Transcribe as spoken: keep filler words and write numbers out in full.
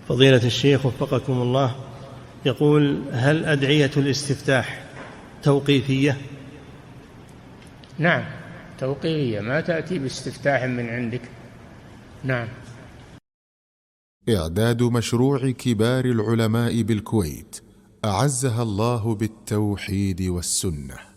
فضيلة الشيخ وفقكم الله، يقول: هل أدعية الاستفتاح توقيفية؟ نعم توقيفية، ما تأتي باستفتاح من عندك. نعم. إعداد مشروع كبار العلماء بالكويت أعزها الله بالتوحيد والسنة.